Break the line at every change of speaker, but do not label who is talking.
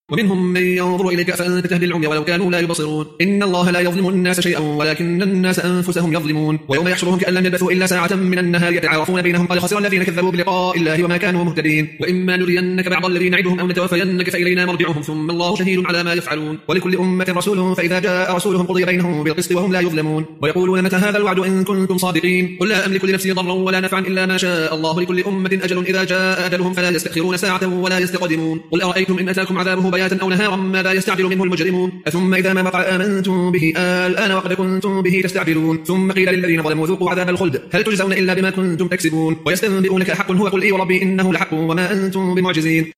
ومنهم من ينظر إليك فأنت تهدي العمي ولو كانوا لا يبصرون إن الله لا يظلم الناس شيئا ولكن الناس أنفسهم يظلمون ويوم يحشرهم كأن لم يلبثوا إلا ساعة من النهار يتعارفون بينهم قد خسر الذين كذبوا بلقاء الله وما كانوا مهتدين وإما نرينك بعض الذي نعدهم أو نتوفينك فإلينا مرجعهم ثم الله شهيد على ما يفعلون ولكل أمة رسول فإذا جاء رسولهم قضي بينهم بالقسط وهم لا يظلمون ويقولون متى هذا الوعد إن كنتم صادقين قل لا أملك لنفسي ضرا ولا نفعا إلا ما شاء الله لكل أمة أجل إذا جاء أجلهم فلا يستأخرون ساعة ولا يستقدمون قل أرأيتم إن أتاكم عذابه بياتا أو نهارا ماذا يستعجل منه المجرمون ثم إذا ما وقع آمنتم به الآن وقد كنتم به تستعجلون ثم قيل للذين ظلموا ذوقوا عذاب الخلد هل تجزون إلا بما كنتم تكسبون ويستنبئونك أحق هو قل إي وربي إنه لحق وما أنتم بمعجزين